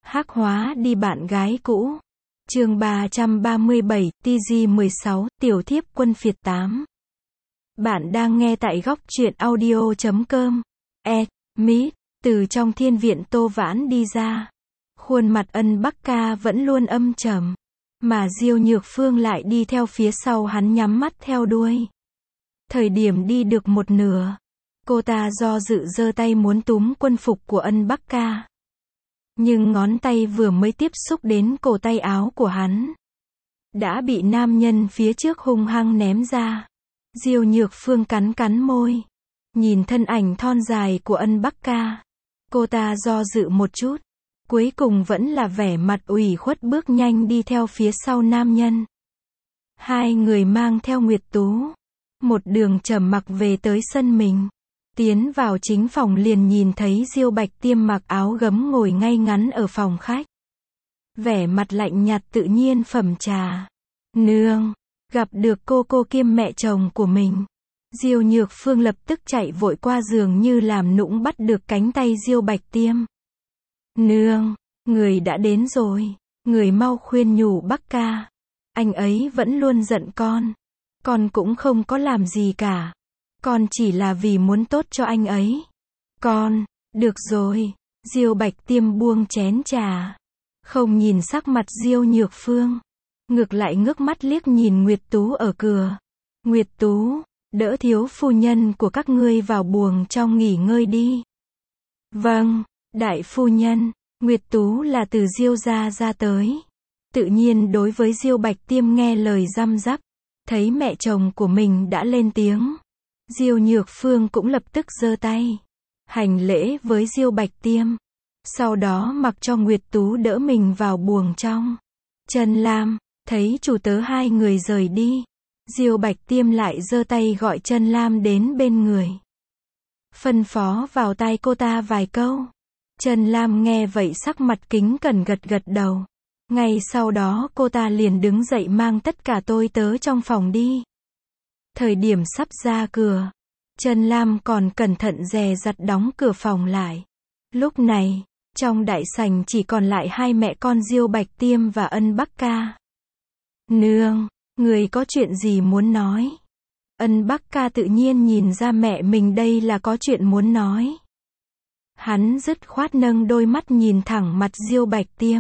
Hắc hóa đi bạn gái cũ. Chương 337, TG16, Tiểu thiếp quân phiệt 8. Bạn đang nghe tại góc truyện audio.com. Mít, từ trong thiên viện Tô Vãn đi ra. Khuôn mặt Ân Bắc Ca vẫn luôn âm trầm, mà Diêu Nhược Phương lại đi theo phía sau hắn nhắm mắt theo đuôi. Thời điểm đi được một nửa, cô ta do dự giơ tay muốn túm quân phục của Ân Bắc Ca. Nhưng ngón tay vừa mới tiếp xúc đến cổ tay áo của hắn, đã bị nam nhân phía trước hung hăng ném ra. Diêu Nhược Phương cắn cắn môi, nhìn thân ảnh thon dài của Ân Bắc Ca. Cô ta do dự một chút, cuối cùng vẫn là vẻ mặt ủy khuất bước nhanh đi theo phía sau nam nhân. Hai người mang theo Nguyệt Tú, một đường trầm mặc về tới sân mình. Tiến vào chính phòng liền nhìn thấy Diêu Bạch Tiêm mặc áo gấm ngồi ngay ngắn ở phòng khách. Vẻ mặt lạnh nhạt tự nhiên phẩm trà. Nương, gặp được cô kiêm mẹ chồng của mình. Diêu Nhược Phương lập tức chạy vội qua giường như làm nũng bắt được cánh tay Diêu Bạch Tiêm. Nương, người đã đến rồi, người mau khuyên nhủ Bắc Ca. Anh ấy vẫn luôn giận con cũng không có làm gì cả. Con chỉ là vì muốn tốt cho anh ấy. Được rồi. Diêu Bạch Tiêm buông chén trà, không nhìn sắc mặt Diêu Nhược Phương, ngược lại ngước mắt liếc nhìn Nguyệt Tú ở cửa. Nguyệt Tú, đỡ thiếu phu nhân của các ngươi vào buồng trong nghỉ ngơi đi. Vâng, đại phu nhân. Nguyệt Tú là từ Diêu gia ra tới, tự nhiên đối với Diêu Bạch Tiêm nghe lời răm rắp. Thấy mẹ chồng của mình đã lên tiếng, Diêu Nhược Phương cũng lập tức giơ tay hành lễ với Diêu Bạch Tiêm, sau đó mặc cho Nguyệt Tú đỡ mình vào buồng trong. Trần Lam, thấy chủ tớ hai người rời đi, Diêu Bạch Tiêm lại giơ tay gọi Trần Lam đến bên người, phân phó vào tai cô ta vài câu. Trần Lam nghe vậy sắc mặt kính cẩn gật gật đầu. Ngay sau đó cô ta liền đứng dậy mang tất cả tôi tớ trong phòng đi. Thời điểm sắp ra cửa, Trần Lam còn cẩn thận dè dặt đóng cửa phòng lại. Lúc này, trong đại sảnh chỉ còn lại hai mẹ con Diêu Bạch Tiêm và Ân Bắc Ca. Nương, người có chuyện gì muốn nói? Ân Bắc Ca tự nhiên nhìn ra mẹ mình đây là có chuyện muốn nói. Hắn dứt khoát nâng đôi mắt nhìn thẳng mặt Diêu Bạch Tiêm.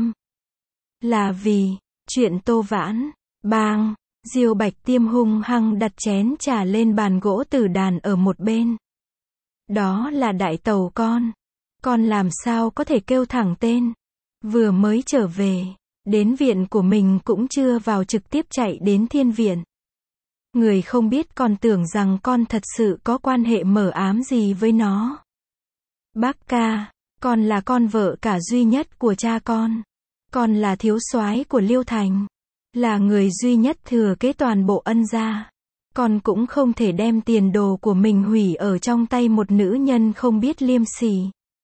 Là vì chuyện Tô Vãn. Bang! Diêu Bạch Tiêm hung hăng đặt chén trà lên bàn gỗ tử đàn ở một bên. Đó là đại tẩu con làm sao có thể kêu thẳng tên. Vừa mới trở về, đến viện của mình cũng chưa vào trực tiếp chạy đến thiên viện. Người không biết còn tưởng rằng con thật sự có quan hệ mờ ám gì với nó. Bác ca, con là con vợ cả duy nhất của cha con là thiếu soái của Liêu Thành, là người duy nhất thừa kế toàn bộ Ân gia. Con cũng không thể đem tiền đồ của mình hủy ở trong tay một nữ nhân không biết liêm sỉ.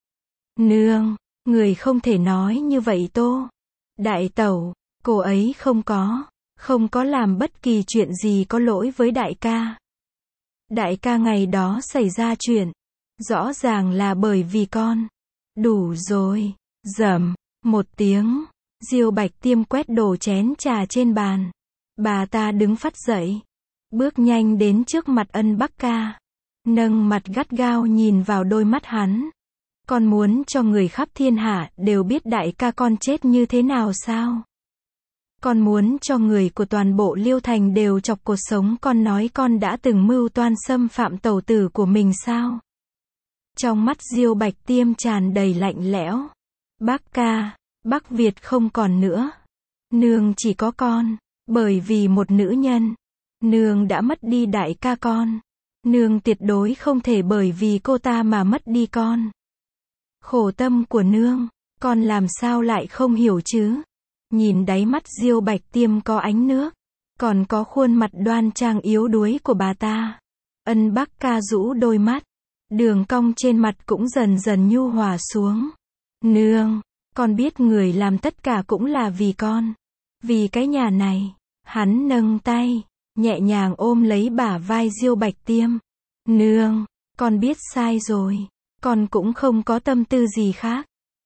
Nương, người không thể nói như vậy Tô. Đại tẩu, cô ấy không có làm bất kỳ chuyện gì có lỗi với đại ca. Đại ca ngày đó xảy ra chuyện, rõ ràng là bởi vì con. Đủ rồi. Rầm một tiếng, Diêu Bạch Tiêm quét đổ chén trà trên bàn. Bà ta đứng phắt dậy, bước nhanh đến trước mặt Ân Bắc Ca, nâng mặt gắt gao nhìn vào đôi mắt hắn. Con muốn cho người khắp thiên hạ đều biết đại ca con chết như thế nào sao? Con muốn cho người của toàn bộ Liêu Thành đều chọc cột sống con nói con đã từng mưu toan xâm phạm tẩu tử của mình sao? Trong mắt Diêu Bạch Tiêm tràn đầy lạnh lẽo. Bác ca, Bắc Việt không còn nữa. Nương chỉ có con, bởi vì một nữ nhân, nương đã mất đi đại ca con. Nương tuyệt đối không thể bởi vì cô ta mà mất đi con. Khổ tâm của nương, con làm sao lại không hiểu chứ? Nhìn đáy mắt Diêu Bạch Tiêm có ánh nước, còn có khuôn mặt đoan trang yếu đuối của bà ta. Ân Bắc Ca rũ đôi mắt, đường cong trên mặt cũng dần dần nhu hòa xuống. Nương, con biết người làm tất cả cũng là vì con. Vì cái nhà này. Hắn nâng tay, nhẹ nhàng ôm lấy bả vai Diêu Bạch Tiêm. Nương, con biết sai rồi. Con cũng không có tâm tư gì khác.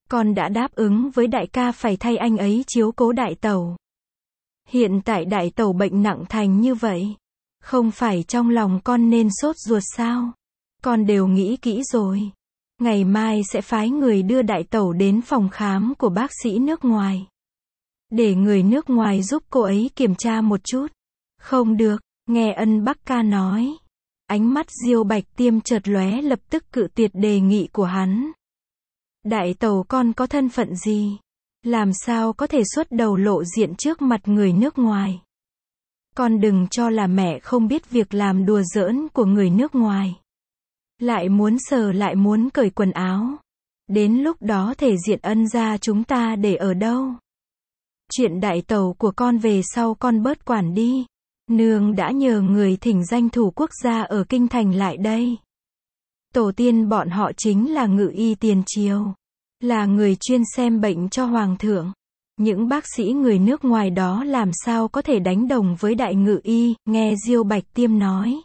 Con đã đáp ứng với đại ca phải thay anh ấy chiếu cố đại tẩu. Hiện tại đại tẩu bệnh nặng thành như vậy. Không phải trong lòng con nên sốt ruột sao? Con đều nghĩ kỹ rồi. Ngày mai sẽ phái người đưa đại tẩu đến phòng khám của bác sĩ nước ngoài. Để người nước ngoài giúp cô ấy kiểm tra một chút. Không được, nghe Ân Bắc Ca nói. Ánh mắt Diêu Bạch Tiêm chợt lóe, lập tức cự tuyệt đề nghị của hắn. Đại tẩu con có thân phận gì? Làm sao có thể xuất đầu lộ diện trước mặt người nước ngoài? Con đừng cho là mẹ không biết việc làm đùa giỡn của người nước ngoài. Lại muốn sờ lại muốn cởi quần áo. Đến lúc đó thể diện Ân gia chúng ta để ở đâu? Chuyện đại tẩu của con về sau con bớt quản đi. Nương đã nhờ người thỉnh danh thủ quốc gia ở kinh thành lại đây. Tổ tiên bọn họ chính là ngự y tiền triều, là người chuyên xem bệnh cho hoàng thượng. Những bác sĩ người nước ngoài đó làm sao có thể đánh đồng với đại ngự y, nghe Diêu Bạch Tiêm nói.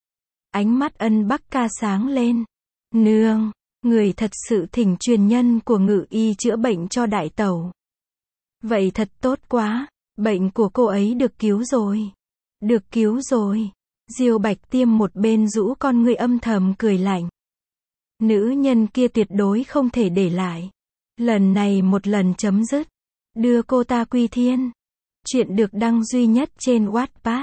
Ánh mắt Ân Bắc Ca sáng lên. Nương, người thật sự thỉnh truyền nhân của ngự y chữa bệnh cho đại tẩu. Vậy thật tốt quá, bệnh của cô ấy được cứu rồi. Được cứu rồi. Diêu Bạch Tiêm một bên rũ con ngươi âm thầm cười lạnh. Nữ nhân kia tuyệt đối không thể để lại. Lần này một lần chấm dứt. Đưa cô ta quy thiên. Chuyện được đăng duy nhất trên Wattpad.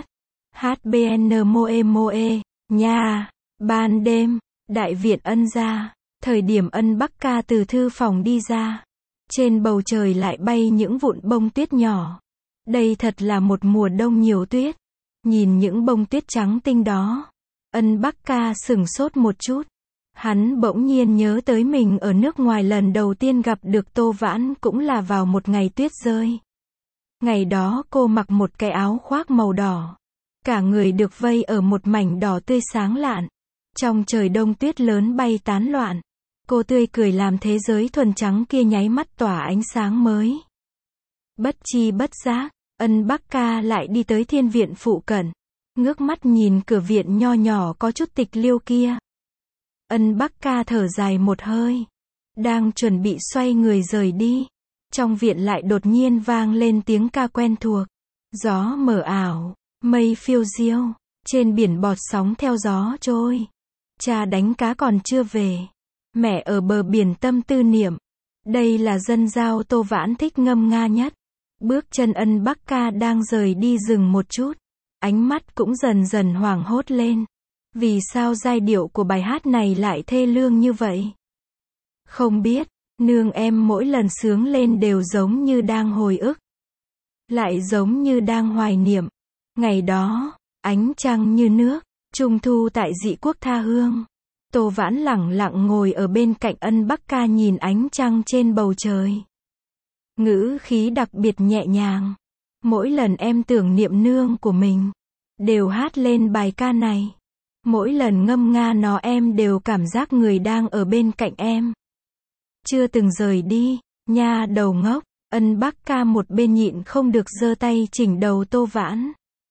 HBN Moe Moe. Nha. Ban đêm. Đại viện Ân gia. Thời điểm Ân Bắc Ca từ thư phòng đi ra. Trên bầu trời lại bay những vụn bông tuyết nhỏ. Đây thật là một mùa đông nhiều tuyết. Nhìn những bông tuyết trắng tinh đó. Ân Bắc Ca sửng sốt một chút. Hắn bỗng nhiên nhớ tới mình ở nước ngoài lần đầu tiên gặp được Tô Vãn cũng là vào một ngày tuyết rơi. Ngày đó cô mặc một cái áo khoác màu đỏ. Cả người được vây ở một mảnh đỏ tươi sáng lạn. Trong trời đông tuyết lớn bay tán loạn. Cô tươi cười làm thế giới thuần trắng kia nháy mắt tỏa ánh sáng mới. Bất chi bất giác, Ân Bắc Ca lại đi tới thiên viện phụ cận. Ngước mắt nhìn cửa viện nho nhỏ có chút tịch liêu kia. Ân Bắc Ca thở dài một hơi. Đang chuẩn bị xoay người rời đi. Trong viện lại đột nhiên vang lên tiếng ca quen thuộc. Gió mờ ảo, mây phiêu diêu. Trên biển bọt sóng theo gió trôi. Cha đánh cá còn chưa về. Mẹ ở bờ biển tâm tư niệm. Đây là dân giao Tô Vãn thích ngâm nga nhất. Bước chân Ân Bắc Ca đang rời đi dừng một chút. Ánh mắt cũng dần dần hoảng hốt lên. Vì sao giai điệu của bài hát này lại thê lương như vậy? Không biết, nương em mỗi lần sướng lên đều giống như đang hồi ức. Lại giống như đang hoài niệm. Ngày đó, ánh trăng như nước, trung thu tại dị quốc tha hương. Tô Vãn lẳng lặng ngồi ở bên cạnh Ân Bắc Ca nhìn ánh trăng trên bầu trời. Ngữ khí đặc biệt nhẹ nhàng. Mỗi lần em tưởng niệm nương của mình, đều hát lên bài ca này. Mỗi lần ngâm nga nó em đều cảm giác người đang ở bên cạnh em. Chưa từng rời đi, nha đầu ngốc. Ân Bắc Ca một bên nhịn không được giơ tay chỉnh đầu Tô Vãn.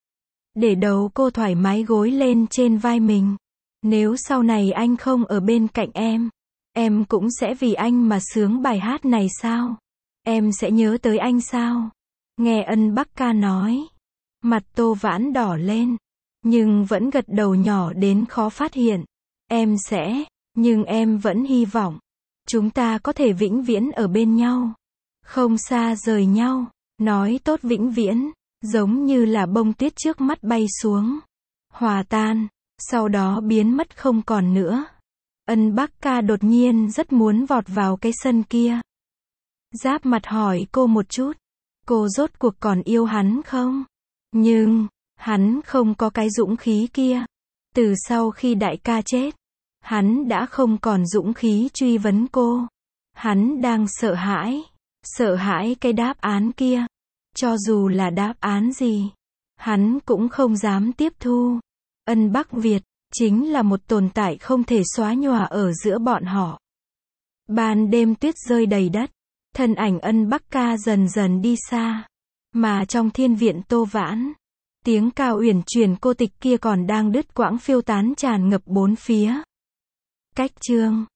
Để đầu cô thoải mái gối lên trên vai mình. Nếu sau này anh không ở bên cạnh em cũng sẽ vì anh mà sướng bài hát này sao? Em sẽ nhớ tới anh sao? Nghe Ân Bắc Ca nói. Mặt Tô Vãn đỏ lên. Nhưng vẫn gật đầu nhỏ đến khó phát hiện. Em sẽ, nhưng em vẫn hy vọng. Chúng ta có thể vĩnh viễn ở bên nhau. Không xa rời nhau. Nói tốt vĩnh viễn. Giống như là bông tuyết trước mắt bay xuống. Hòa tan. Sau đó biến mất không còn nữa. Ân Bắc Ca đột nhiên rất muốn vọt vào cái sân kia. Giáp mặt hỏi cô một chút. Cô rốt cuộc còn yêu hắn không? Nhưng, hắn không có cái dũng khí kia. Từ sau khi đại ca chết, hắn đã không còn dũng khí truy vấn cô. Hắn đang sợ hãi cái đáp án kia. Cho dù là đáp án gì, hắn cũng không dám tiếp thu. Ân Bắc Việt, chính là một tồn tại không thể xóa nhòa ở giữa bọn họ. Ban đêm tuyết rơi đầy đất, thân ảnh Ân Bắc Ca dần dần đi xa. Mà trong thiên viện Tô Vãn, tiếng cao uyển chuyển cô tịch kia còn đang đứt quãng phiêu tán tràn ngập bốn phía. Cách chương